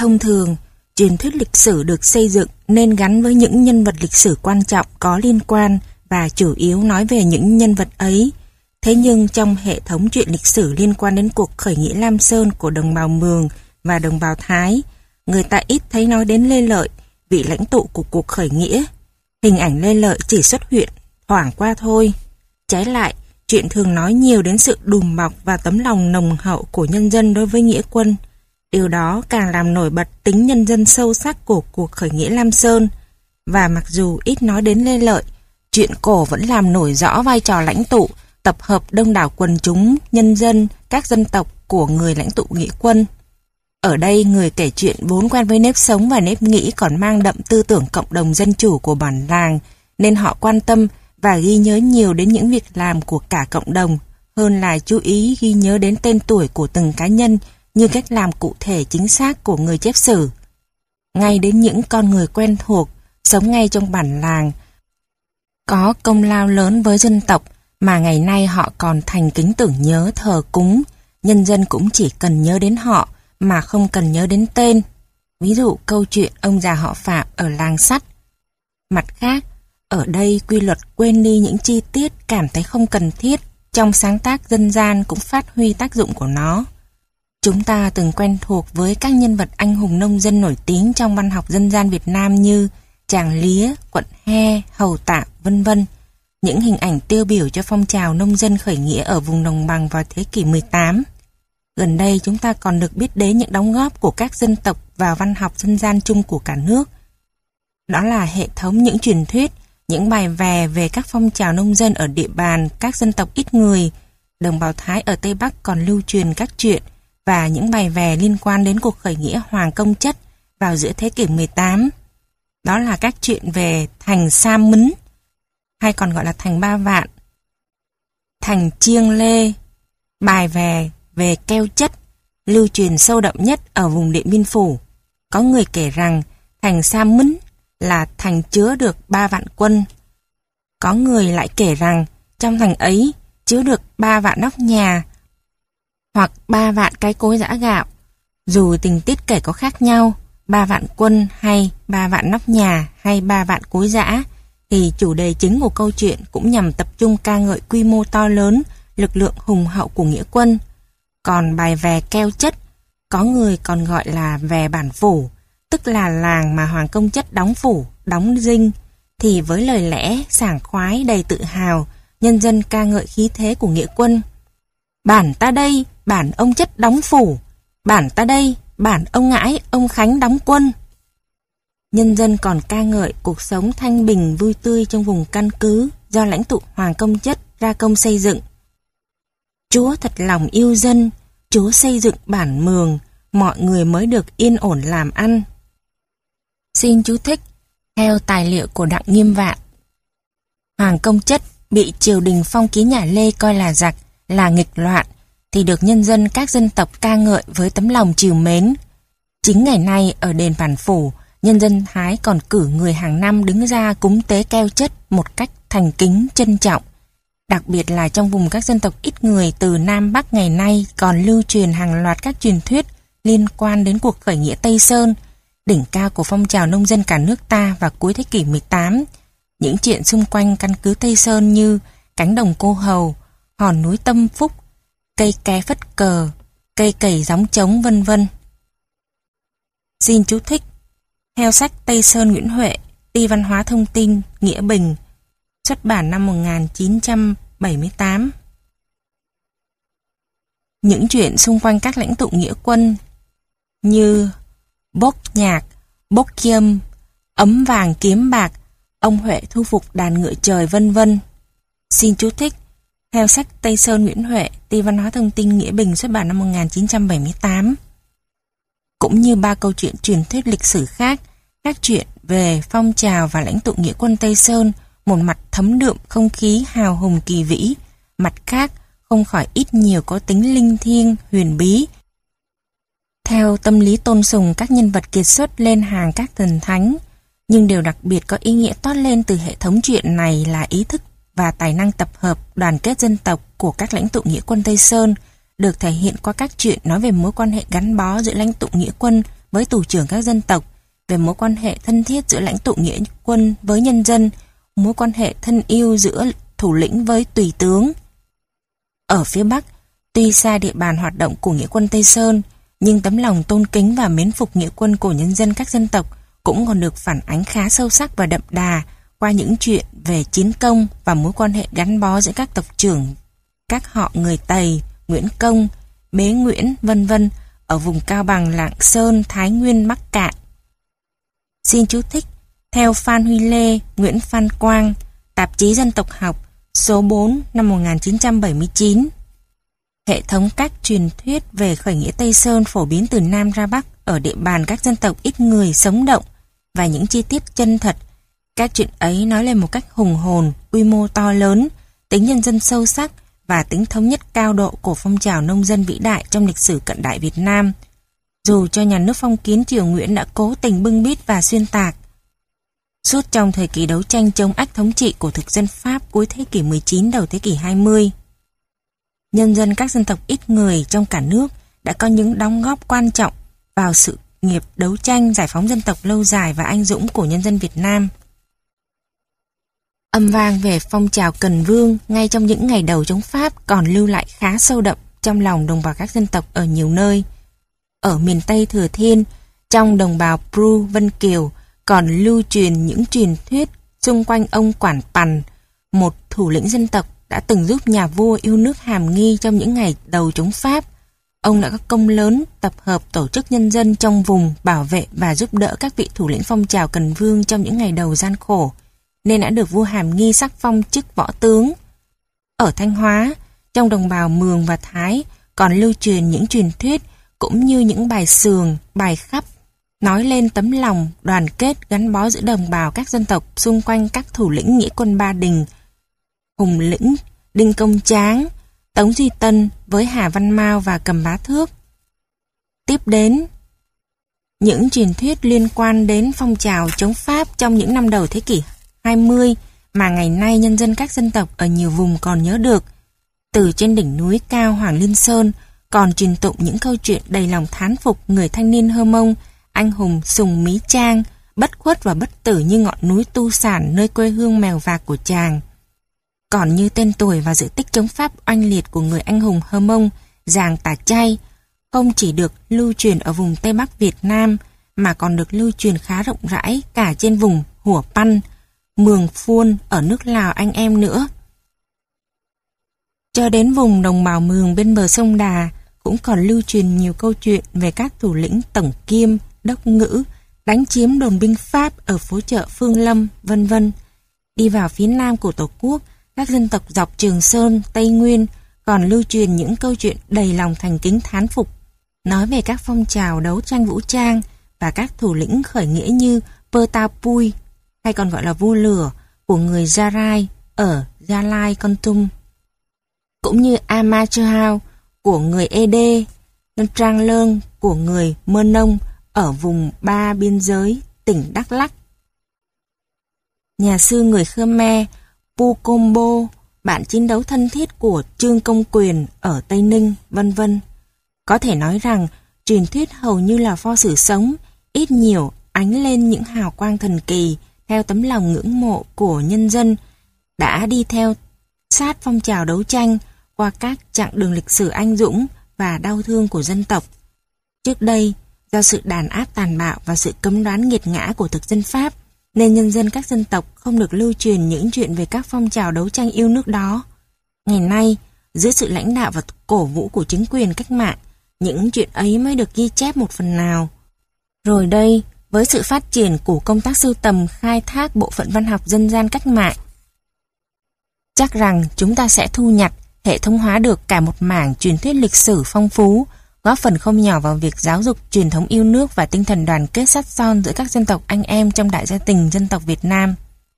Thông thường, truyền thuyết lịch sử được xây dựng nên gắn với những nhân vật lịch sử quan trọng có liên quan và chủ yếu nói về những nhân vật ấy. Thế nhưng trong hệ thống truyện lịch sử liên quan đến cuộc khởi nghĩa Lam Sơn của đồng bào Mường và đồng bào Thái, người ta ít thấy nói đến Lê Lợi, vị lãnh tụ của cuộc khởi nghĩa. Hình ảnh Lê Lợi chỉ xuất hiện thoảng qua thôi. Trái lại, truyện thường nói nhiều đến sự đùm bọc và tấm lòng nồng hậu của nhân dân đối với nghĩa quân. Điều đó càng làm nổi bật tính nhân dân sâu sắc của cuộc khởi nghĩa Lam Sơn. Và mặc dù ít nói đến Lê Lợi, truyện cổ vẫn làm nổi rõ vai trò lãnh tụ, tập hợp đông đảo quần chúng, nhân dân, các dân tộc của người lãnh tụ nghĩa quân. Ở đây, người kể chuyện vốn quen với nếp sống và nếp nghĩ còn mang đậm tư tưởng cộng đồng dân chủ của bản làng, nên họ quan tâm và ghi nhớ nhiều đến những việc làm của cả cộng đồng, hơn là chú ý ghi nhớ đến tên tuổi của từng cá nhân như cách làm cụ thể chính xác của người chép sử. Ngay đến những con người quen thuộc, sống ngay trong bản làng, có công lao lớn với dân tộc mà ngày nay họ còn thành kính tưởng nhớ thờ cúng, nhân dân cũng chỉ cần nhớ đến họ mà không cần nhớ đến tên. Ví dụ câu chuyện ông già họ Phạm ở làng sắt. Mặt khác, ở đây quy luật quên đi những chi tiết cảm thấy không cần thiết trong sáng tác dân gian cũng phát huy tác dụng của nó. Chúng ta từng quen thuộc với các nhân vật anh hùng nông dân nổi tiếng trong văn học dân gian Việt Nam như Tràng Lía, Quận He, Hầu Tạm, vân vân. Những hình ảnh tiêu biểu cho phong trào nông dân khởi nghĩa ở vùng đồng bằng vào thế kỷ 18. Gần đây chúng ta còn được biết đến những đóng góp của các dân tộc vào văn học dân gian chung của cả nước. Đó là hệ thống những truyền thuyết, những bài vè về các phong trào nông dân ở địa bàn các dân tộc ít người. Đồng bào Thái ở Tây Bắc còn lưu truyền các chuyện và những bài vè liên quan đến cuộc khởi nghĩa Hoàng Công Chất vào giữa thế kỷ 18. Đó là các chuyện về thành Sa Mấn, hay còn gọi là thành Ba Vạn, thành Chiêng Lê, bài vè về Keo Chất, lưu truyền sâu đậm nhất ở vùng Điện Biên Phủ. Có người kể rằng thành Sa Mấn là thành chứa được 3 vạn quân. Có người lại kể rằng trong thành ấy chứa được 3 vạn nóc nhà hoặc 3 vạn cái cối giã gạo. Dù tình tiết kể có khác nhau, 3 vạn quân hay 3 vạn nóc nhà hay 3 vạn cối giã, thì chủ đề chính của câu chuyện cũng nhằm tập trung ca ngợi quy mô to lớn, lực lượng hùng hậu của nghĩa quân. Còn bài vè Keo Chất, có người còn gọi là vè bản phủ, tức là làng mà Hoàng Công Chất đóng phủ, đóng dinh, thì với lời lẽ sảng khoái đầy tự hào, nhân dân ca ngợi khí thế của nghĩa quân. Bản ta đây, bản ông Chất đóng phủ, bản ta đây, bản ông Ngãi, ông Khánh đóng quân. Nhân dân còn ca ngợi cuộc sống thanh bình vui tươi trong vùng căn cứ do lãnh tụ Hoàng Công Chất ra công xây dựng. Chúa thật lòng yêu dân, Chúa xây dựng bản Mường, mọi người mới được yên ổn làm ăn. Xin chú thích, theo tài liệu của Đặng Nghiêm Vạn, Hoàng Công Chất bị triều đình phong kiến nhà Lê coi là giặc, là nghịch loạn, thì được nhân dân các dân tộc ca ngợi với tấm lòng trìu mến. Chính ngày nay ở đền Bản Phủ, nhân dân Thái còn cử người hàng năm đứng ra cúng tế Keo Chất một cách thành kính, trân trọng. Đặc biệt là trong vùng các dân tộc ít người từ Nam Bắc ngày nay còn lưu truyền hàng loạt các truyền thuyết liên quan đến cuộc khởi nghĩa Tây Sơn, đỉnh cao của phong trào nông dân cả nước ta vào cuối thế kỷ 18. Những chuyện xung quanh căn cứ Tây Sơn như cánh đồng Cô Hầu, hòn núi Tâm Phúc, cây ké phất cờ, cây cầy gióng trống, vân vân. Xin chú thích, theo sách Tây Sơn Nguyễn Huệ, Ty Văn hóa Thông tin, Nghĩa Bình, xuất bản năm 1978. Những chuyện xung quanh các lãnh tụ nghĩa quân như Bốc Nhạc, Bốc Kiêm, Ấm Vàng Kiếm Bạc, ông Huệ thu phục đàn ngựa trời, vân vân. Xin chú thích, theo sách Tây Sơn Nguyễn Huệ, Ty Văn hóa Thông tin, Nghĩa Bình, xuất bản năm 1978. Cũng như 3 câu chuyện truyền thuyết lịch sử khác, các chuyện về phong trào và lãnh tụ nghĩa quân Tây Sơn, một mặt thấm đượm không khí hào hùng kỳ vĩ, mặt khác không khỏi ít nhiều có tính linh thiêng, huyền bí. Theo tâm lý tôn sùng các nhân vật kiệt xuất lên hàng các thần thánh, nhưng điều đặc biệt có ý nghĩa toát lên từ hệ thống truyện này là ý thức và tài năng tập hợp đoàn kết dân tộc của các lãnh tụ nghĩa quân Tây Sơn, được thể hiện qua các chuyện nói về mối quan hệ gắn bó giữa lãnh tụ nghĩa quân với tù trưởng các dân tộc, về mối quan hệ thân thiết giữa lãnh tụ nghĩa quân với nhân dân, mối quan hệ thân yêu giữa thủ lĩnh với tùy tướng. Ở phía Bắc, tuy xa địa bàn hoạt động của nghĩa quân Tây Sơn, nhưng tấm lòng tôn kính và mến phục nghĩa quân của nhân dân các dân tộc cũng còn được phản ánh khá sâu sắc và đậm đà qua những chuyện về chiến công và mối quan hệ gắn bó giữa các tộc trưởng, các họ người Tây, Nguyễn Công, Bế Nguyễn, vân vân ở vùng Cao Bằng, Lạng Sơn, Thái Nguyên, Bắc Kạn. Xin chú thích, theo Phan Huy Lê, Nguyễn Phan Quang, Tạp chí Dân tộc học, số 4 năm 1979. Hệ thống các truyền thuyết về khởi nghĩa Tây Sơn phổ biến từ Nam ra Bắc ở địa bàn các dân tộc ít người sống động và những chi tiết chân thật. Các chuyện ấy nói lên một cách hùng hồn, quy mô to lớn, tính nhân dân sâu sắc và tính thống nhất cao độ của phong trào nông dân vĩ đại trong lịch sử cận đại Việt Nam. Dù cho nhà nước phong kiến Triều Nguyễn đã cố tình bưng bít và xuyên tạc. Suốt trong thời kỳ đấu tranh chống ách thống trị của thực dân Pháp cuối thế kỷ 19 đầu thế kỷ 20, nhân dân các dân tộc ít người trong cả nước đã có những đóng góp quan trọng vào sự nghiệp đấu tranh giải phóng dân tộc lâu dài và anh dũng của nhân dân Việt Nam. Âm vang về phong trào Cần Vương ngay trong những ngày đầu chống Pháp còn lưu lại khá sâu đậm trong lòng đồng bào các dân tộc ở nhiều nơi. Ở miền Tây Thừa Thiên, trong đồng bào Pru Vân Kiều còn lưu truyền những truyền thuyết xung quanh ông Quản Pằn, một thủ lĩnh dân tộc đã từng giúp nhà vua yêu nước Hàm Nghi trong những ngày đầu chống Pháp. Ông đã có công lớn tập hợp tổ chức nhân dân trong vùng bảo vệ và giúp đỡ các vị thủ lĩnh phong trào Cần Vương trong những ngày đầu gian khổ, nên đã được vua Hàm Nghi sắc phong chức võ tướng. Ở Thanh Hóa, trong đồng bào Mường và Thái còn lưu truyền những truyền thuyết cũng như những bài sường, bài khắp nói lên tấm lòng đoàn kết gắn bó giữa đồng bào các dân tộc xung quanh các thủ lĩnh nghĩa quân Ba Đình, Hùng Lĩnh, Đinh Công Tráng, Tống Duy Tân với Hà Văn Mao và Cầm Bá Thước. Tiếp đến, những truyền thuyết liên quan đến phong trào chống Pháp trong những năm đầu thế kỷ 20 mà ngày nay nhân dân các dân tộc ở nhiều vùng còn nhớ được. Từ trên đỉnh núi cao Hoàng Liên Sơn còn truyền tụng những câu chuyện đầy lòng thán phục người thanh niên Hơ Mông, anh hùng Sùng Mí Trang, bất khuất và bất tử như ngọn núi Tu Sản nơi quê hương mèo vạc của chàng. Còn như tên tuổi và sự tích chống Pháp oanh liệt của người anh hùng Hơ Mông, Giàng Tà Chay, không chỉ được lưu truyền ở vùng Tây Bắc Việt Nam mà còn được lưu truyền khá rộng rãi cả trên vùng Hủa Păn, Mường Phuôn ở nước Lào anh em nữa. Cho đến vùng đồng bào Mường bên bờ sông Đà cũng còn lưu truyền nhiều câu chuyện về các thủ lĩnh Tổng Kiêm, Đốc Ngữ đánh chiếm đồn binh Pháp ở phố chợ Phương Lâm, vân vân. Đi vào phía nam của Tổ quốc, các dân tộc dọc Trường Sơn, Tây Nguyên còn lưu truyền những câu chuyện đầy lòng thành kính thán phục, nói về các phong trào đấu tranh vũ trang và các thủ lĩnh khởi nghĩa như Pơ Ta Pui, hay còn gọi là vua lửa, của người Gia Rai ở Gia Lai, Kon Tum, cũng như Ama Chao của người Ede, Trang Lơn của người Mơ Nông ở vùng Ba biên giới, tỉnh Đắk Lắk. Nhà sư người Khmer Pu Combo, bạn chiến đấu thân thiết của Trương Công Quyền ở Tây Ninh, vân vân. Có thể nói rằng truyền thuyết hầu như là pho sử sống, ít nhiều ánh lên những hào quang thần kỳ theo tấm lòng ngưỡng mộ của nhân dân đã đi theo sát phong trào đấu tranh qua các chặng đường lịch sử anh dũng và đau thương của dân tộc. Trước đây, do sự đàn áp tàn bạo và sự cấm đoán nghiệt ngã của thực dân Pháp, nên nhân dân các dân tộc không được lưu truyền những chuyện về các phong trào đấu tranh yêu nước đó. Ngày nay, dưới sự lãnh đạo và cổ vũ của chính quyền cách mạng, những chuyện ấy mới được ghi chép một phần nào. Rồi đây, với sự phát triển của công tác sưu tầm khai thác bộ phận văn học dân gian cách mạng, chắc rằng chúng ta sẽ thu nhặt, hệ thống hóa được cả một mảng truyền thuyết lịch sử phong phú, góp phần không nhỏ vào việc giáo dục truyền thống yêu nước và tinh thần đoàn kết sắt son giữa các dân tộc anh em trong đại gia đình dân tộc Việt Nam.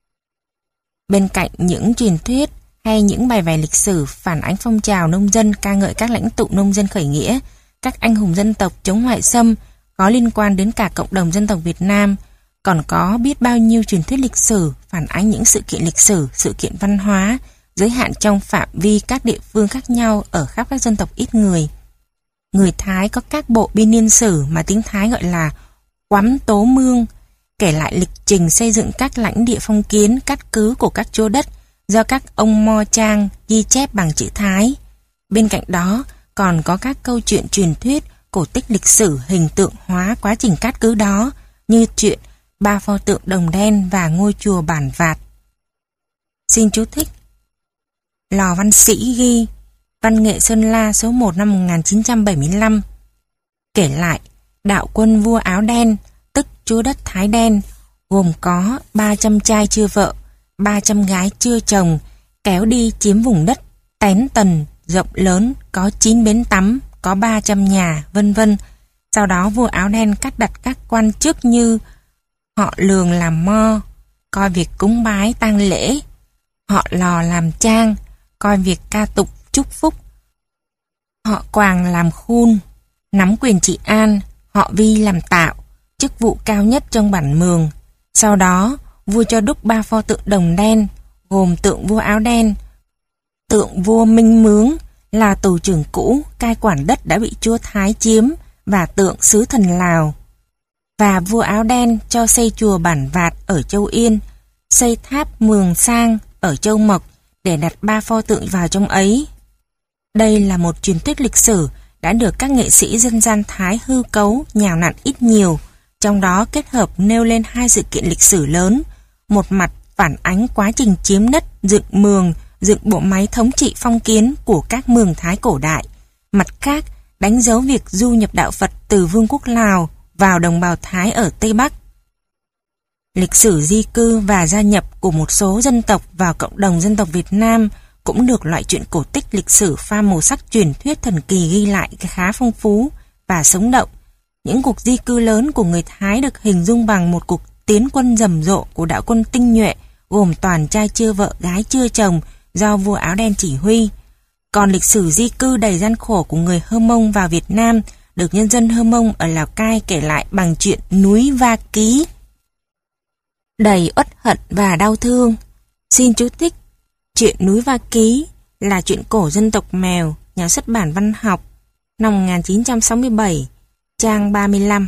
Bên cạnh những truyền thuyết hay những bài vè lịch sử phản ánh phong trào nông dân ca ngợi các lãnh tụ nông dân khởi nghĩa, các anh hùng dân tộc chống ngoại xâm có liên quan đến cả cộng đồng dân tộc Việt Nam, còn có biết bao nhiêu truyền thuyết lịch sử phản ánh những sự kiện lịch sử, sự kiện văn hóa, giới hạn trong phạm vi các địa phương khác nhau ở khắp các dân tộc ít người. Người Thái có các bộ biên niên sử mà tiếng Thái gọi là Quắm Tố Mương, kể lại lịch trình xây dựng các lãnh địa phong kiến cát cứ của các châu đất do các ông Mo Trang ghi chép bằng chữ Thái. Bên cạnh đó còn có các câu chuyện truyền thuyết, cổ tích lịch sử hình tượng hóa quá trình cát cứ đó, như chuyện Ba pho tượng đồng đen và ngôi chùa Bản Vạt. Xin chú thích. Lò Văn Sĩ ghi, Văn nghệ Sơn La số 1 năm 1975, kể lại đạo quân vua áo đen, tức chúa đất Thái Đen, gồm có 300 trai chưa vợ, 300 gái chưa chồng, kéo đi chiếm vùng đất Tén Tần rộng lớn, có 9 bến tắm, có 300 nhà, vân vân. Sau đó vua áo đen cắt đặt các quan chức như họ Lường làm mo, coi việc cúng bái tang lễ, họ Lò làm trang, coi việc ca tục chúc phúc, họ Quàng làm khun, nắm quyền trị an, họ Vi làm tạo, chức vụ cao nhất trong bản mường. Sau đó, vua cho đúc 3 pho tượng đồng đen, gồm tượng vua áo đen, tượng vua Minh Mướng là tù trưởng cũ cai quản đất đã bị chúa Thái chiếm, và tượng sứ thần Lào. Và vua áo đen cho xây chùa Bản Vạt ở Châu Yên, xây tháp Mường Sang ở Châu Mộc để đặt 3 pho tượng vào trong ấy. Đây là một truyền thuyết lịch sử đã được các nghệ sĩ dân gian Thái hư cấu nhào nặn ít nhiều, trong đó kết hợp nêu lên 2 sự kiện lịch sử lớn. Một mặt phản ánh quá trình chiếm đất, dựng mường, dựng bộ máy thống trị phong kiến của các mường Thái cổ đại. Mặt khác, đánh dấu việc du nhập đạo Phật từ Vương quốc Lào vào đồng bào Thái ở Tây Bắc. Lịch sử di cư và gia nhập của một số dân tộc vào cộng đồng dân tộc Việt Nam cũng được loại truyện cổ tích lịch sử pha màu sắc truyền thuyết thần kỳ ghi lại khá phong phú và sống động. Những cuộc di cư lớn của người Thái được hình dung bằng một cuộc tiến quân rầm rộ của đạo quân tinh nhuệ, gồm toàn trai chưa vợ, gái chưa chồng, do vua áo đen chỉ huy. Còn lịch sử di cư đầy gian khổ của người Hơ Mông vào Việt Nam được nhân dân Hơ Mông ở Lào Cai kể lại bằng chuyện Núi Va Ký, đầy uất hận và đau thương. Xin chú thích. Chuyện Núi Va Ký là chuyện cổ dân tộc Mèo, nhà xuất bản Văn học, năm 1967, trang 35.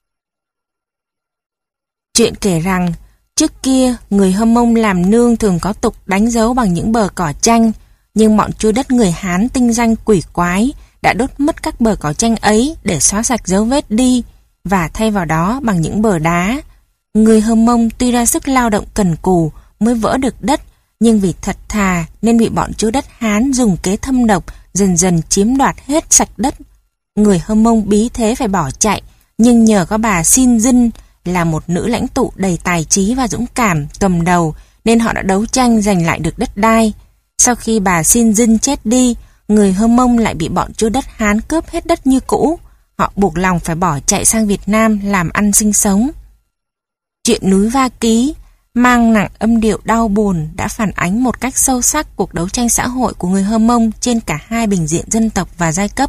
Chuyện kể rằng, trước kia, người Hơ Mông làm nương thường có tục đánh dấu bằng những bờ cỏ chanh, nhưng bọn chúa đất người Hán tinh danh quỷ quái đã đốt mất các bờ cỏ chanh ấy để xóa sạch dấu vết đi và thay vào đó bằng những bờ đá. Người Hơ Mông tuy ra sức lao động cần cù mới vỡ được đất, nhưng vì thật thà nên bị bọn chúa đất Hán dùng kế thâm độc dần dần chiếm đoạt hết sạch đất. Người Hơ Mông bí thế phải bỏ chạy, nhưng nhờ có bà Xin Dinh là một nữ lãnh tụ đầy tài trí và dũng cảm cầm đầu nên họ đã đấu tranh giành lại được đất đai. Sau khi bà Xin Dinh chết đi, người Hơ Mông lại bị bọn chúa đất Hán cướp hết đất như cũ. Họ buộc lòng phải bỏ chạy sang Việt Nam làm ăn sinh sống. Chuyện Núi Va Ký mang nặng âm điệu đau buồn đã phản ánh một cách sâu sắc cuộc đấu tranh xã hội của người Hơ Mông trên cả hai bình diện dân tộc và giai cấp.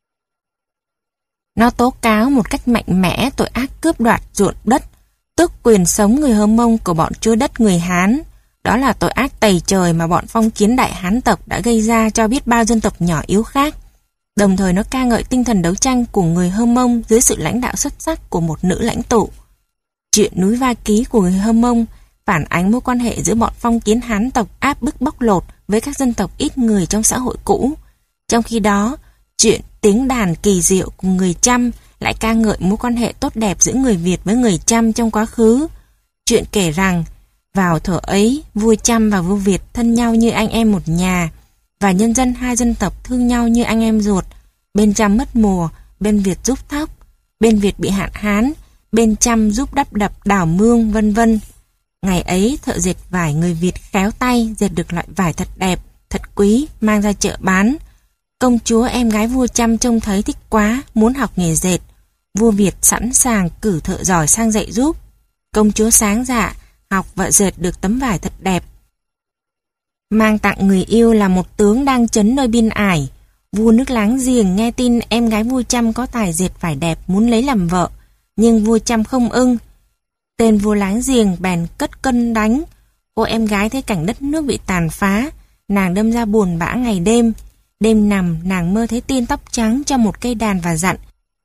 Nó tố cáo một cách mạnh mẽ tội ác cướp đoạt ruộng đất, tước quyền sống người Hơ Mông của bọn chúa đất người Hán. Đó là tội ác tày trời mà bọn phong kiến đại Hán tộc đã gây ra cho biết bao dân tộc nhỏ yếu khác. Đồng thời nó ca ngợi tinh thần đấu tranh của người Hơ Mông dưới sự lãnh đạo xuất sắc của một nữ lãnh tụ. Chuyện Núi Va Ký của người Hơ Mông phản ánh mối quan hệ giữa bọn phong kiến Hán tộc áp bức bóc lột với các dân tộc ít người trong xã hội cũ. Trong khi đó, chuyện Tiếng Đàn Kỳ Diệu của người Chăm lại ca ngợi mối quan hệ tốt đẹp giữa người Việt với người Chăm trong quá khứ. Chuyện kể rằng, vào thuở ấy, vua Chăm và vua Việt thân nhau như anh em một nhà, và nhân dân hai dân tộc thương nhau như anh em ruột. Bên Chăm mất mùa, bên Việt giúp thóc, bên Việt bị hạn hán, bên Chăm giúp đắp đập đào mương, vân vân. Ngày ấy, thợ dệt vải người Việt khéo tay dệt được loại vải thật đẹp, thật quý, mang ra chợ bán. Công chúa em gái vua Chăm trông thấy thích quá, muốn học nghề dệt. Vua Việt sẵn sàng cử thợ giỏi sang dạy giúp. Công chúa sáng dạ, học và dệt được tấm vải thật đẹp. Mang tặng người yêu là một tướng đang trấn nơi biên ải. Vua nước láng giềng nghe tin em gái vua Chăm có tài dệt vải đẹp muốn lấy làm vợ, nhưng vua Chăm không ưng. Tên vua láng giềng bèn cất cân đánh. Cô em gái thấy cảnh đất nước bị tàn phá, nàng đâm ra buồn bã ngày đêm. Đêm nằm, nàng mơ thấy tiên tóc trắng cho một cây đàn và dặn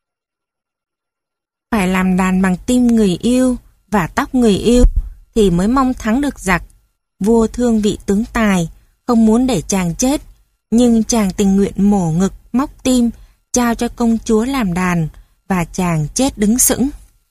phải làm đàn bằng tim người yêu và tóc người yêu thì mới mong thắng được giặc. Vua thương vị tướng tài, không muốn để chàng chết, nhưng chàng tình nguyện mổ ngực, móc tim, trao cho công chúa làm đàn, và chàng chết đứng sững.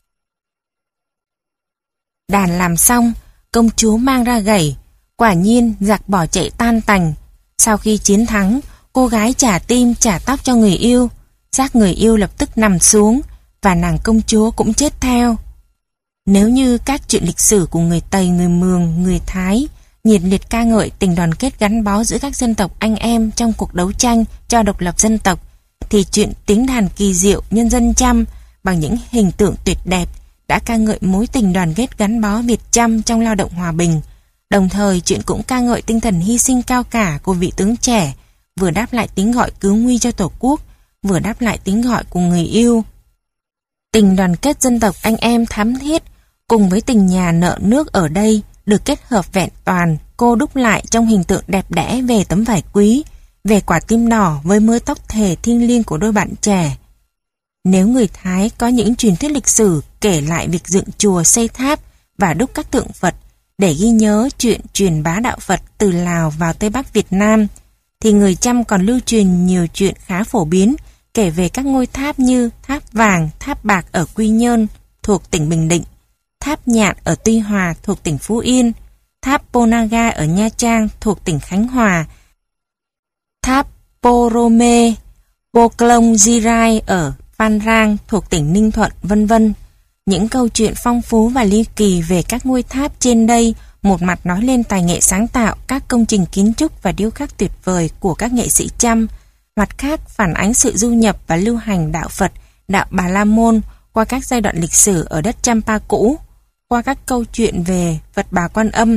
Đàn làm xong, công chúa mang ra gẩy, quả nhiên giặc bỏ chạy tan tành. Sau khi chiến thắng, cô gái trả tim trả tóc cho người yêu, xác người yêu lập tức nằm xuống, và nàng công chúa cũng chết theo. Nếu như các chuyện lịch sử của người Tây, người Mường, người Thái nhiệt liệt ca ngợi tình đoàn kết gắn bó giữa các dân tộc anh em trong cuộc đấu tranh cho độc lập dân tộc, thì chuyện tiếng đàn kỳ diệu nhân dân Chăm bằng những hình tượng tuyệt đẹp đã ca ngợi mối tình đoàn kết gắn bó Việt Chăm trong lao động hòa bình. Đồng thời chuyện cũng ca ngợi tinh thần hy sinh cao cả của vị tướng trẻ, vừa đáp lại tiếng gọi cứu nguy cho Tổ quốc, vừa đáp lại tiếng gọi của người yêu. Tình đoàn kết dân tộc anh em thắm thiết cùng với tình nhà nợ nước ở đây được kết hợp vẹn toàn, cô đúc lại trong hình tượng đẹp đẽ về tấm vải quý, về quả tim đỏ với mớ tóc thề thiêng liêng của đôi bạn trẻ. Nếu người Thái có những truyền thuyết lịch sử kể lại việc dựng chùa, xây tháp và đúc các tượng Phật để ghi nhớ chuyện truyền bá đạo Phật từ Lào vào Tây Bắc Việt Nam, thì người Chăm còn lưu truyền nhiều chuyện khá phổ biến kể về các ngôi tháp như tháp Vàng, tháp Bạc ở Quy Nhơn thuộc tỉnh Bình Định, tháp Nhạn ở Tuy Hòa thuộc tỉnh Phú Yên, tháp Ponaga ở Nha Trang thuộc tỉnh Khánh Hòa, tháp Porome, Poklong Jirai ở Phan Rang thuộc tỉnh Ninh Thuận, vân vân. Những câu chuyện phong phú và ly kỳ về các ngôi tháp trên đây một mặt nói lên tài nghệ sáng tạo các công trình kiến trúc và điêu khắc tuyệt vời của các nghệ sĩ Chăm, mặt khác phản ánh sự du nhập và lưu hành đạo Phật, đạo Bà La Môn qua các giai đoạn lịch sử ở đất Champa cũ, qua các câu chuyện về Phật Bà Quan Âm,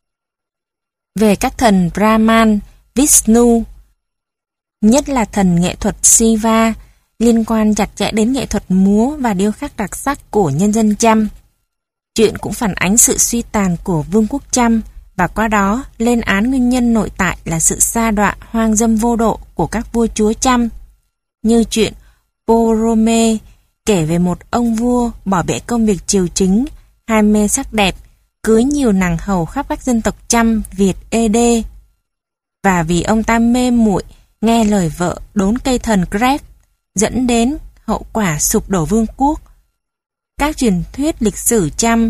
về các thần Brahman, Vishnu, nhất là thần nghệ thuật Shiva, liên quan chặt chẽ đến nghệ thuật múa và điêu khắc đặc sắc của nhân dân Chăm. Chuyện cũng phản ánh sự suy tàn của vương quốc Chăm và qua đó lên án nguyên nhân nội tại là sự sa đọa hoang dâm vô độ của các vua chúa Chăm. Như chuyện Porome kể về một ông vua bỏ bẻ công việc triều chính, ham mê sắc đẹp, cưới nhiều nàng hầu khắp các dân tộc Chăm, Việt, Ede. Và vì ông ta mê muội nghe lời vợ đốn cây thần Greg, dẫn đến hậu quả sụp đổ vương quốc. Các truyền thuyết lịch sử Chăm,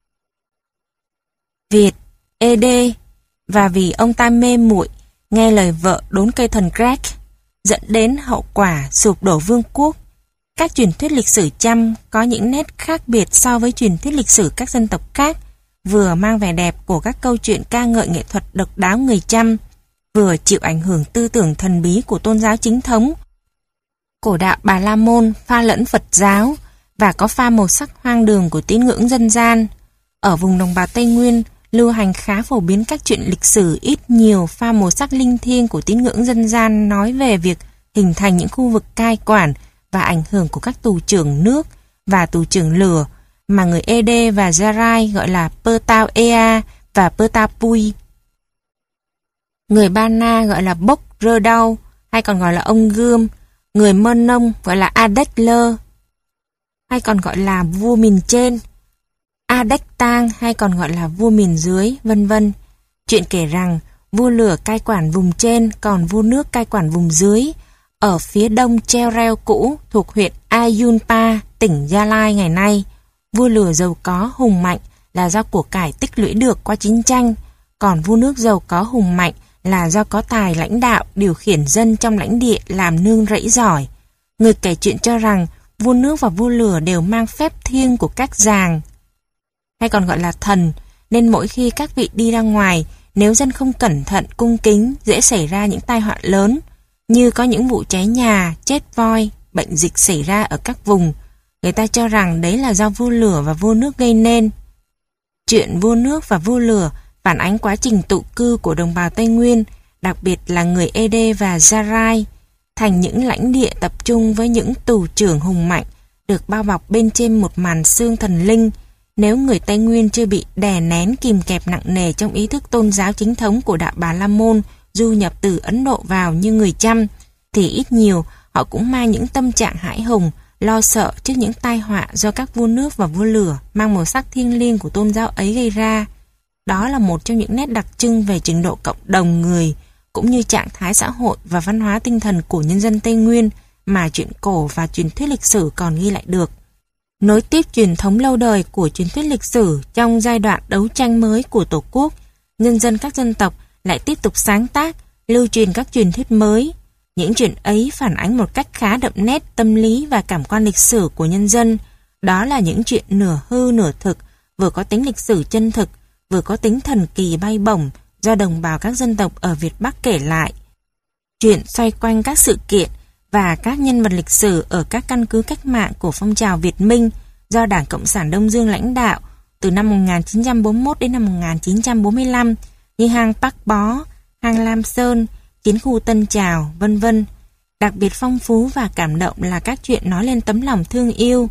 Việt, Ede, và vì ông ta mê muội nghe lời vợ đốn cây thần Greg, dẫn đến hậu quả sụp đổ vương quốc. Các truyền thuyết lịch sử Chăm có những nét khác biệt so với truyền thuyết lịch sử các dân tộc khác, vừa mang vẻ đẹp của các câu chuyện ca ngợi nghệ thuật độc đáo người Chăm, vừa chịu ảnh hưởng tư tưởng thần bí của tôn giáo chính thống, cổ đạo Bà La Môn pha lẫn Phật giáo, và có pha màu sắc hoang đường của tín ngưỡng dân gian. Ở vùng đồng bào Tây Nguyên, lưu hành khá phổ biến các chuyện lịch sử ít nhiều pha màu sắc linh thiêng của tín ngưỡng dân gian, nói về việc hình thành những khu vực cai quản và ảnh hưởng của các tù trưởng nước và tù trưởng lửa mà người Ede và Jarai gọi là Pertao Ea và Pertao Pui. Người Ba Na gọi là Bốc Rơ Đau hay còn gọi là ông Gươm, người Mơ Nông gọi là Adek Lơ hay còn gọi là vua miền trên, Adek Tang hay còn gọi là vua miền dưới, vân vân. Chuyện kể rằng vua lửa cai quản vùng trên, còn vua nước cai quản vùng dưới. Ở phía đông Treo Reo cũ thuộc huyện Ayunpa, tỉnh Gia Lai ngày nay, vua lửa giàu có hùng mạnh là do của cải tích lũy được qua chiến tranh, còn vua nước giàu có hùng mạnh là do có tài lãnh đạo điều khiển dân trong lãnh địa làm nương rẫy giỏi. Người kể chuyện cho rằng vua nước và vua lửa đều mang phép thiêng của các giàng, hay còn gọi là thần, nên mỗi khi các vị đi ra ngoài, nếu dân không cẩn thận cung kính, dễ xảy ra những tai họa lớn, như có những vụ cháy nhà, chết voi, bệnh dịch xảy ra ở các vùng. Người ta cho rằng đấy là do vua lửa và vua nước gây nên. Chuyện vua nước và vua lửa phản ánh quá trình tụ cư của đồng bào Tây Nguyên, đặc biệt là người Ede và Jarai, thành những lãnh địa tập trung với những tù trưởng hùng mạnh, được bao bọc bên trên một màn xương thần linh. Nếu người Tây Nguyên chưa bị đè nén kìm kẹp nặng nề trong ý thức tôn giáo chính thống của đạo Bà La Môn du nhập từ Ấn Độ vào như người Chăm, thì ít nhiều họ cũng mang những tâm trạng hãi hùng, lo sợ trước những tai họa do các vua nước và vua lửa mang màu sắc thiêng liêng của tôn giáo ấy gây ra. Đó là một trong những nét đặc trưng về trình độ cộng đồng người, cũng như trạng thái xã hội và văn hóa tinh thần của nhân dân Tây Nguyên mà truyện cổ và truyền thuyết lịch sử còn ghi lại được. Nối tiếp truyền thống lâu đời của truyền thuyết lịch sử trong giai đoạn đấu tranh mới của Tổ quốc, nhân dân các dân tộc lại tiếp tục sáng tác, lưu truyền các truyền thuyết mới. Những chuyện ấy phản ánh một cách khá đậm nét tâm lý và cảm quan lịch sử của nhân dân. Đó là những chuyện nửa hư nửa thực, vừa có tính lịch sử chân thực, vừa có tính thần kỳ bay bổng do đồng bào các dân tộc ở Việt Bắc kể lại. Chuyện xoay quanh các sự kiện và các nhân vật lịch sử ở các căn cứ cách mạng của phong trào Việt Minh do Đảng Cộng sản Đông Dương lãnh đạo từ năm 1941 đến năm 1945 như hang Park Bó, hang Lam Sơn, chiến khu Tân Trào, vân vân. Đặc biệt phong phú và cảm động là các chuyện nói lên tấm lòng thương yêu,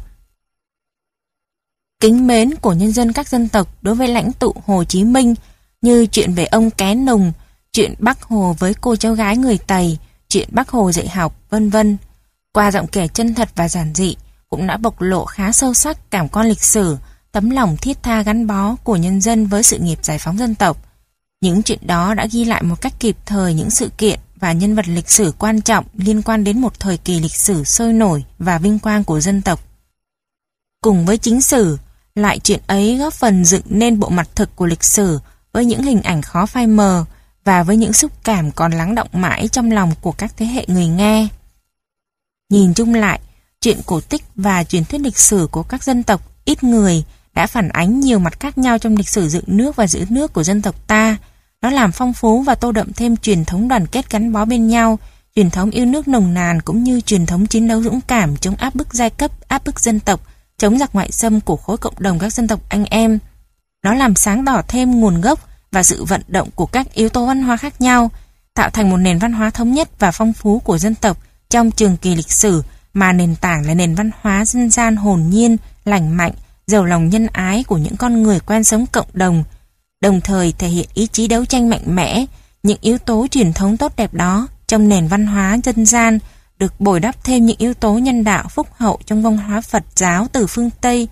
kính mến của nhân dân các dân tộc đối với lãnh tụ Hồ Chí Minh, như chuyện về ông Ké Nùng, chuyện Bác Hồ với cô cháu gái người Tày, chuyện Bác Hồ dạy học, vân vân. Qua giọng kể chân thật và giản dị, cũng đã bộc lộ khá sâu sắc cảm quan lịch sử, tấm lòng thiết tha gắn bó của nhân dân với sự nghiệp giải phóng dân tộc. Những chuyện đó đã ghi lại một cách kịp thời những sự kiện và nhân vật lịch sử quan trọng liên quan đến một thời kỳ lịch sử sôi nổi và vinh quang của dân tộc. Cùng với chính sử, loại chuyện ấy góp phần dựng nên bộ mặt thực của lịch sử với những hình ảnh khó phai mờ và với những xúc cảm còn lắng đọng mãi trong lòng của các thế hệ người nghe. Nhìn chung lại, chuyện cổ tích và truyền thuyết lịch sử của các dân tộc ít người đã phản ánh nhiều mặt khác nhau trong lịch sử dựng nước và giữ nước của dân tộc ta. Nó làm phong phú và tô đậm thêm truyền thống đoàn kết gắn bó bên nhau, truyền thống yêu nước nồng nàn cũng như truyền thống chiến đấu dũng cảm chống áp bức giai cấp, áp bức dân tộc, chống giặc ngoại xâm của khối cộng đồng các dân tộc anh em. Nó làm sáng tỏ thêm nguồn gốc và sự vận động của các yếu tố văn hóa khác nhau, tạo thành một nền văn hóa thống nhất và phong phú của dân tộc trong trường kỳ lịch sử mà nền tảng là nền văn hóa dân gian hồn nhiên, lành mạnh, giàu lòng nhân ái của những con người quen sống cộng đồng, đồng thời thể hiện ý chí đấu tranh mạnh mẽ. Những yếu tố truyền thống tốt đẹp đó trong nền văn hóa dân gian được bồi đắp thêm những yếu tố nhân đạo phúc hậu trong văn hóa Phật giáo từ phương Tây,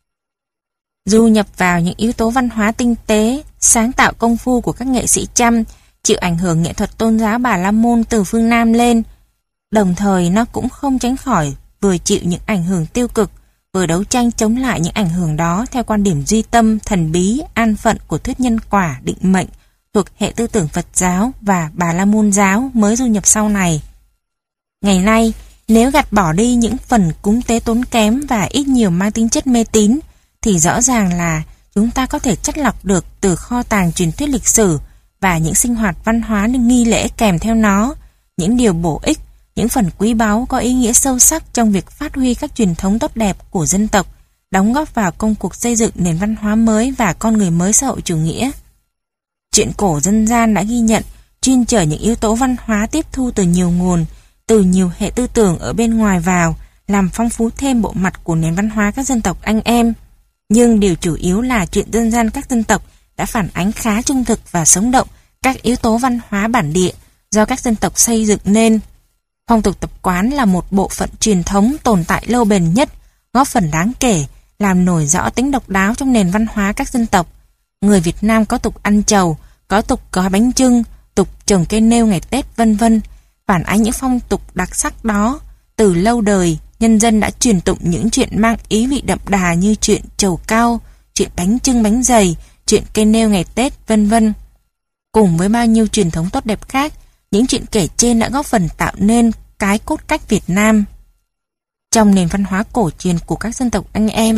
du nhập vào những yếu tố văn hóa tinh tế, sáng tạo công phu của các nghệ sĩ Chăm, chịu ảnh hưởng nghệ thuật tôn giáo Bà La Môn từ phương Nam lên. Đồng thời nó cũng không tránh khỏi vừa chịu những ảnh hưởng tiêu cực, vừa đấu tranh chống lại những ảnh hưởng đó theo quan điểm duy tâm, thần bí, an phận của thuyết nhân quả, định mệnh thuộc hệ tư tưởng Phật giáo và Bà La Môn giáo mới du nhập sau này. Ngày nay, nếu gạt bỏ đi những phần cúng tế tốn kém và ít nhiều mang tính chất mê tín, thì rõ ràng là chúng ta có thể chắt lọc được từ kho tàng truyền thuyết lịch sử và những sinh hoạt văn hóa nghi lễ kèm theo nó, những điều bổ ích, những phần quý báu có ý nghĩa sâu sắc trong việc phát huy các truyền thống tốt đẹp của dân tộc, đóng góp vào công cuộc xây dựng nền văn hóa mới và con người mới xã hội chủ nghĩa. Truyện cổ dân gian đã ghi nhận, chuyên chở những yếu tố văn hóa tiếp thu từ nhiều nguồn, từ nhiều hệ tư tưởng ở bên ngoài vào, làm phong phú thêm bộ mặt của nền văn hóa các dân tộc anh em. Nhưng điều chủ yếu là truyện dân gian các dân tộc đã phản ánh khá trung thực và sống động các yếu tố văn hóa bản địa do các dân tộc xây dựng nên. Phong tục tập quán là một bộ phận truyền thống tồn tại lâu bền nhất, góp phần đáng kể, làm nổi rõ tính độc đáo trong nền văn hóa các dân tộc. Người Việt Nam có tục ăn trầu, có tục gói bánh chưng, tục trồng cây nêu ngày Tết vân vân. Phản ánh những phong tục đặc sắc đó, từ lâu đời, nhân dân đã truyền tụng những chuyện mang ý vị đậm đà như chuyện trầu cau, chuyện bánh chưng bánh dày, chuyện cây nêu ngày Tết vân vân. Cùng với bao nhiêu truyền thống tốt đẹp khác, những chuyện kể trên đã góp phần tạo nên cái cốt cách Việt Nam. Trong nền văn hóa cổ truyền của các dân tộc anh em,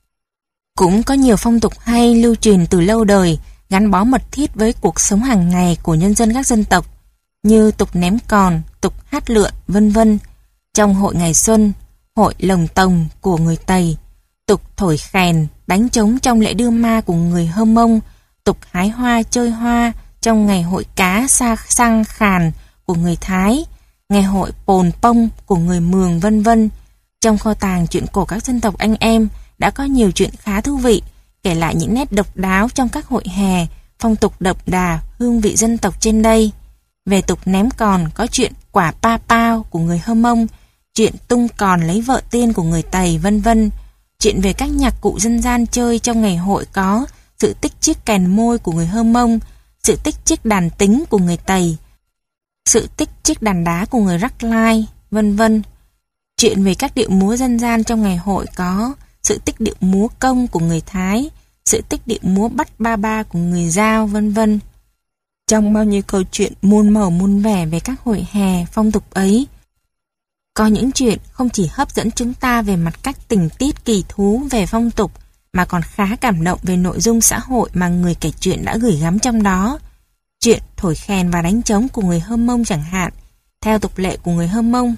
cũng có nhiều phong tục hay lưu truyền từ lâu đời, gắn bó mật thiết với cuộc sống hàng ngày của nhân dân các dân tộc, như tục ném còn, tục hát lượn, vân vân. Trong hội ngày xuân, hội lồng tồng của người Tây, tục thổi khèn, đánh trống trong lễ đưa ma của người Hơ Mông, tục hái hoa chơi hoa trong ngày hội cá sang khàn của người Thái, ngày hội pồn pông của người Mường vân vân. Trong kho tàng truyện cổ các dân tộc anh em đã có nhiều chuyện khá thú vị, kể lại những nét độc đáo trong các hội hè, phong tục đậm đà, hương vị dân tộc trên đây. Về tục ném còn có chuyện quả pa pao của người Hơ Mông, chuyện tung còn lấy vợ tiên của người Tày, vân vân. Chuyện về các nhạc cụ dân gian chơi trong ngày hội có sự tích chiếc kèn môi của người Hơ Mông, sự tích chiếc đàn tính của người Tày, sự tích chiếc đàn đá của người Rắc Lai, vân vân. Chuyện về các điệu múa dân gian trong ngày hội có sự tích điệu múa công của người Thái, sự tích điệu múa bắt ba ba của người Dao, vân vân. Trong bao nhiêu câu chuyện muôn màu muôn vẻ về các hội hè, phong tục ấy, có những chuyện không chỉ hấp dẫn chúng ta về mặt các tình tiết kỳ thú về phong tục, mà còn khá cảm động về nội dung xã hội mà người kể chuyện đã gửi gắm trong đó. Chuyện thổi khèn và đánh trống của người Hơ Mông chẳng hạn, theo tục lệ của người Hơ Mông.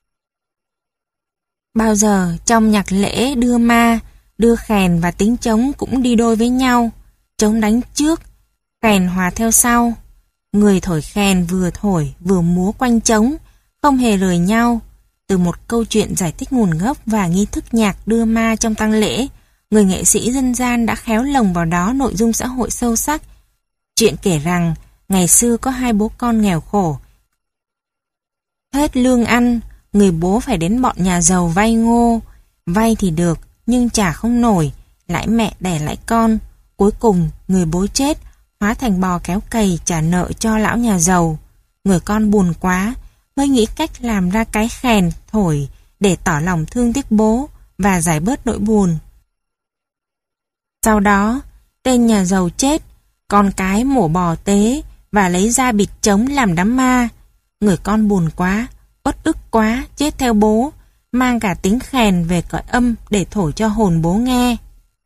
Bao giờ trong nhạc lễ đưa ma, đưa khèn và tiếng trống cũng đi đôi với nhau, trống đánh trước, khèn hòa theo sau. Người thổi khèn vừa thổi vừa múa quanh trống, không hề rời nhau. Từ một câu chuyện giải thích nguồn gốc và nghi thức nhạc đưa ma trong tang lễ, người nghệ sĩ dân gian đã khéo lồng vào đó nội dung xã hội sâu sắc. Chuyện kể rằng, ngày xưa có hai bố con nghèo khổ. Hết lương ăn, người bố phải đến bọn nhà giàu vay ngô. Vay thì được, nhưng trả không nổi, lãi mẹ đẻ lãi con. Cuối cùng, người bố chết, hóa thành bò kéo cày trả nợ cho lão nhà giàu. Người con buồn quá, mới nghĩ cách làm ra cái khèn thổi để tỏ lòng thương tiếc bố và giải bớt nỗi buồn. Sau đó, tên nhà giàu chết, con cái mổ bò tế và lấy da bịt trống làm đám ma. Người con buồn quá, uất ức quá, chết theo bố, mang cả tiếng khèn về cõi âm để thổi cho hồn bố nghe.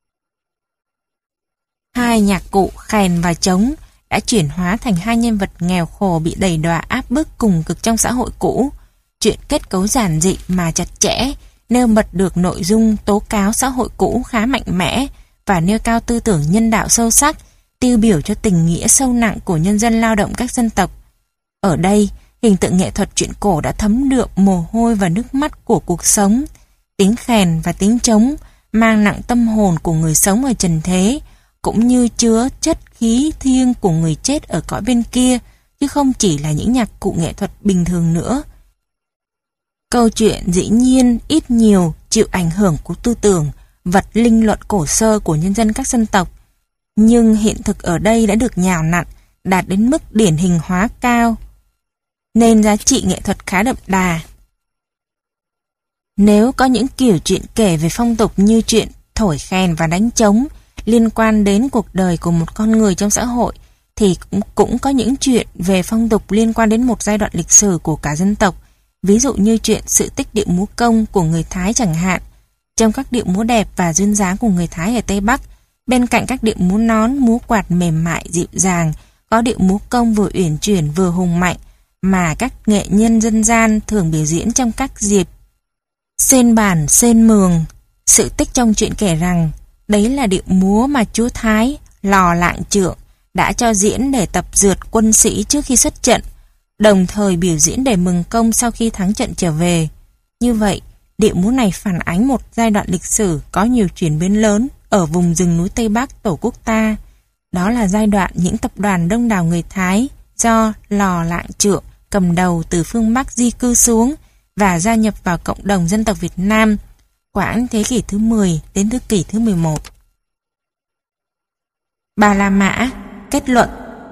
Hai nhạc cụ khèn và trống đã chuyển hóa thành hai nhân vật nghèo khổ bị đày đọa áp bức cùng cực trong xã hội cũ. Chuyện kết cấu giản dị mà chặt chẽ, nêu bật được nội dung tố cáo xã hội cũ khá mạnh mẽ và nêu cao tư tưởng nhân đạo sâu sắc, tiêu biểu cho tình nghĩa sâu nặng của nhân dân lao động các dân tộc. Ở đây, hình tượng nghệ thuật truyện cổ đã thấm đượm mồ hôi và nước mắt của cuộc sống. Tiếng khèn và tiếng trống mang nặng tâm hồn của người sống ở trần thế, cũng như chứa chất khí thiêng của người chết ở cõi bên kia, chứ không chỉ là những nhạc cụ nghệ thuật bình thường nữa. Câu chuyện dĩ nhiên ít nhiều chịu ảnh hưởng của tư tưởng, vật linh luận cổ xưa của nhân dân các dân tộc, nhưng hiện thực ở đây đã được nhào nặn, đạt đến mức điển hình hóa cao, nên giá trị nghệ thuật khá đậm đà. Nếu có những kiểu chuyện kể về phong tục như chuyện thổi khèn và đánh trống liên quan đến cuộc đời của một con người trong xã hội, thì cũng có những chuyện về phong tục liên quan đến một giai đoạn lịch sử của cả dân tộc, ví dụ như chuyện sự tích điệu múa công của người Thái chẳng hạn. Trong các điệu múa đẹp và duyên dáng của người Thái ở Tây Bắc, bên cạnh các điệu múa nón, múa quạt mềm mại dịu dàng, có điệu múa công vừa uyển chuyển vừa hùng mạnh mà các nghệ nhân dân gian thường biểu diễn trong các dịp sên bản, sên mường. Sự tích trong chuyện kể rằng đấy là điệu múa mà chúa Thái Lò Lạng Trượng đã cho diễn để tập dượt quân sĩ trước khi xuất trận, đồng thời biểu diễn để mừng công sau khi thắng trận trở về. Như vậy, điệu múa này phản ánh một giai đoạn lịch sử có nhiều chuyển biến lớn ở vùng rừng núi Tây Bắc Tổ quốc ta. Đó là giai đoạn những tập đoàn đông đảo người Thái do Lò Lạng Trượng cầm đầu từ phương Bắc di cư xuống và gia nhập vào cộng đồng dân tộc Việt Nam khoảng thế kỷ thứ 10 đến thế kỷ thứ 11. Bà La Mã kết luận: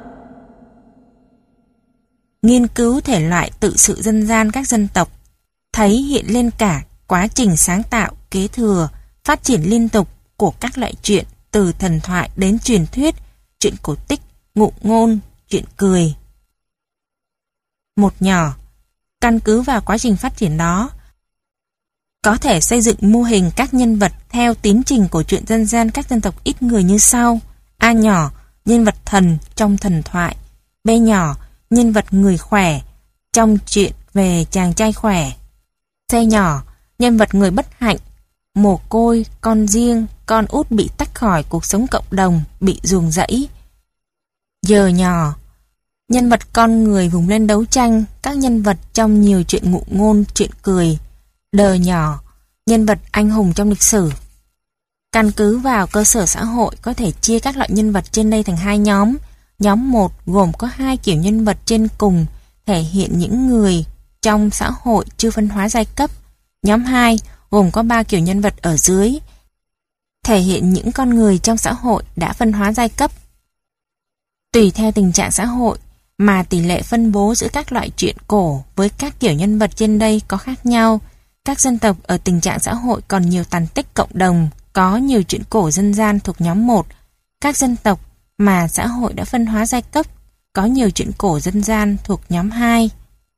nghiên cứu thể loại tự sự dân gian các dân tộc, thấy hiện lên cả quá trình sáng tạo, kế thừa, phát triển liên tục của các loại truyện, từ thần thoại đến truyền thuyết, truyện cổ tích, ngụ ngôn, truyện cười. Một nhỏ, căn cứ vào quá trình phát triển đó, có thể xây dựng mô hình các nhân vật theo tiến trình của truyện dân gian các dân tộc ít người như sau. A nhỏ, nhân vật thần trong thần thoại. B nhỏ, nhân vật người khỏe trong truyện về chàng trai khỏe. C nhỏ, nhân vật người bất hạnh, mồ côi, con riêng, con út bị tách khỏi cuộc sống cộng đồng, bị ruồng rẫy. D nhỏ, nhân vật con người vùng lên đấu tranh, các nhân vật trong nhiều truyện ngụ ngôn, truyện cười. D nhỏ, nhân vật anh hùng trong lịch sử. Căn cứ vào cơ sở xã hội, có thể chia các loại nhân vật trên đây thành hai nhóm. Nhóm 1 gồm có hai kiểu nhân vật trên cùng thể hiện những người trong xã hội chưa phân hóa giai cấp. Nhóm 2 gồm có 3 kiểu nhân vật ở dưới, thể hiện những con người trong xã hội đã phân hóa giai cấp. Tùy theo tình trạng xã hội mà tỷ lệ phân bố giữa các loại truyện cổ với các kiểu nhân vật trên đây có khác nhau. Các dân tộc ở tình trạng xã hội còn nhiều tàn tích cộng đồng, có nhiều truyện cổ dân gian thuộc nhóm 1. Các dân tộc mà xã hội đã phân hóa giai cấp có nhiều truyện cổ dân gian thuộc nhóm 2.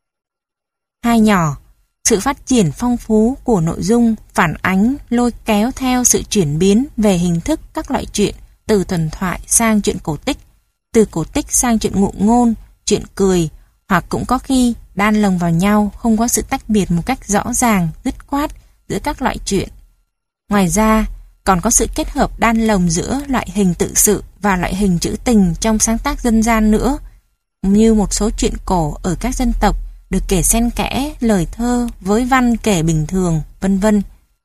2 nhỏ. Sự phát triển phong phú của nội dung phản ánh lôi kéo theo sự chuyển biến về hình thức các loại truyện từ thuần thoại sang truyện cổ tích, từ cổ tích sang truyện ngụ ngôn, truyện cười, hoặc cũng có khi đan lồng vào nhau, không có sự tách biệt một cách rõ ràng, dứt khoát giữa các loại truyện. Ngoài ra, còn có sự kết hợp đan lồng giữa loại hình tự sự và loại hình trữ tình trong sáng tác dân gian nữa, như một số truyện cổ ở các dân tộc được kể xen kẽ lời thơ với văn kể bình thường, vân vân.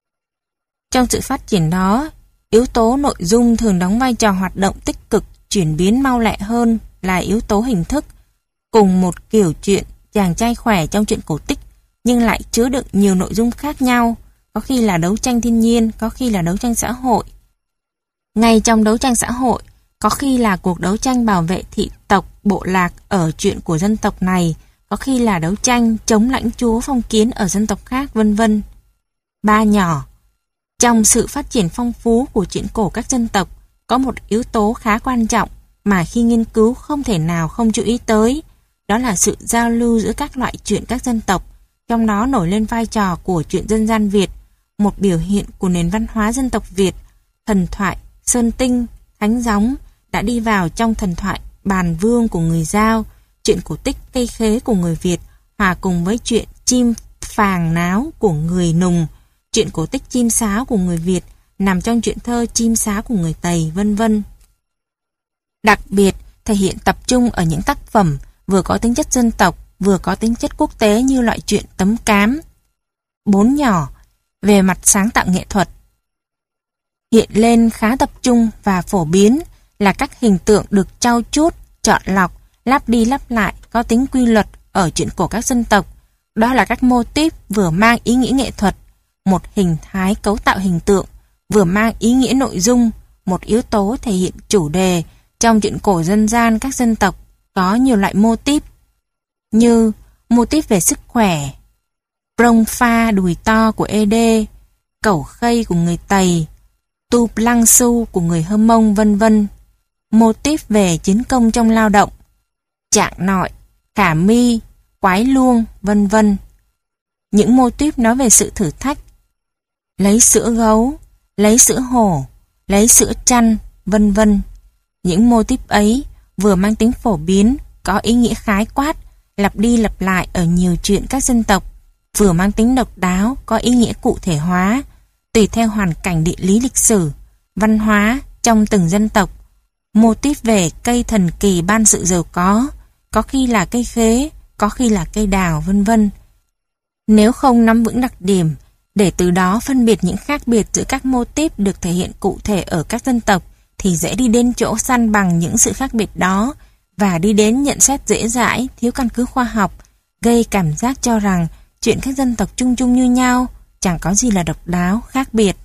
Trong sự phát triển đó, yếu tố nội dung thường đóng vai trò hoạt động tích cực, chuyển biến mau lẹ hơn là yếu tố hình thức. Cùng một kiểu truyện chàng trai khỏe trong truyện cổ tích nhưng lại chứa đựng nhiều nội dung khác nhau, có khi là đấu tranh thiên nhiên, có khi là đấu tranh xã hội. Ngay trong đấu tranh xã hội, có khi là cuộc đấu tranh bảo vệ thị tộc, bộ lạc ở truyện của dân tộc này, có khi là đấu tranh chống lãnh chúa phong kiến ở dân tộc khác, vân vân. 3 nhỏ. Trong sự phát triển phong phú của truyện cổ các dân tộc, có một yếu tố khá quan trọng mà khi nghiên cứu không thể nào không chú ý tới, đó là sự giao lưu giữa các loại truyện các dân tộc, trong đó nổi lên vai trò của truyện dân gian Việt, một biểu hiện của nền văn hóa dân tộc Việt. Thần thoại Sơn Tinh, Thánh Gióng đã đi vào trong thần thoại Bàn Vương của người Dao, truyện cổ tích Cây Khế của người Việt hòa cùng với truyện Chim Phàng Náo của người Nùng, truyện cổ tích Chim Sáo của người Việt nằm trong truyện thơ Chim Sáo của người Tây, vân vân. Đặc biệt thể hiện tập trung ở những tác phẩm vừa có tính chất dân tộc, vừa có tính chất quốc tế như loại truyện Tấm Cám. 4 nhỏ. Về mặt sáng tạo nghệ thuật, hiện lên khá tập trung và phổ biến là các hình tượng được trau chuốt, chọn lọc, lắp đi lắp lại có tính quy luật ở truyện cổ các dân tộc. Đó là các mô típ vừa mang ý nghĩa nghệ thuật, một hình thái cấu tạo hình tượng, vừa mang ý nghĩa nội dung, một yếu tố thể hiện chủ đề. Trong truyện cổ dân gian các dân tộc có nhiều loại mô típ như mô típ về sức khỏe, prong pha đùi to của Ede, cẩu khây của người Tây, tu lăng su của người Hơ Mông, vân vân. Mô típ về chiến công trong lao động, trạng nội, khả mi, quái luông, vân vân. Những mô típ nói về sự thử thách, lấy sữa gấu, lấy sữa hổ, lấy sữa chăn, vân vân. Những mô típ ấy vừa mang tính phổ biến, có ý nghĩa khái quát, lặp đi lặp lại ở nhiều truyện các dân tộc, vừa mang tính độc đáo, có ý nghĩa cụ thể hóa, tùy theo hoàn cảnh địa lý lịch sử, văn hóa trong từng dân tộc. Mô típ về cây thần kỳ ban sự giàu có khi là cây khế, có khi là cây đào, vân vân. Nếu không nắm vững đặc điểm, để từ đó phân biệt những khác biệt giữa các mô típ được thể hiện cụ thể ở các dân tộc, thì dễ đi đến chỗ săn bằng những sự khác biệt đó và đi đến nhận xét dễ dãi, thiếu căn cứ khoa học, gây cảm giác cho rằng chuyện các dân tộc chung chung như nhau, chẳng có gì là độc đáo, khác biệt.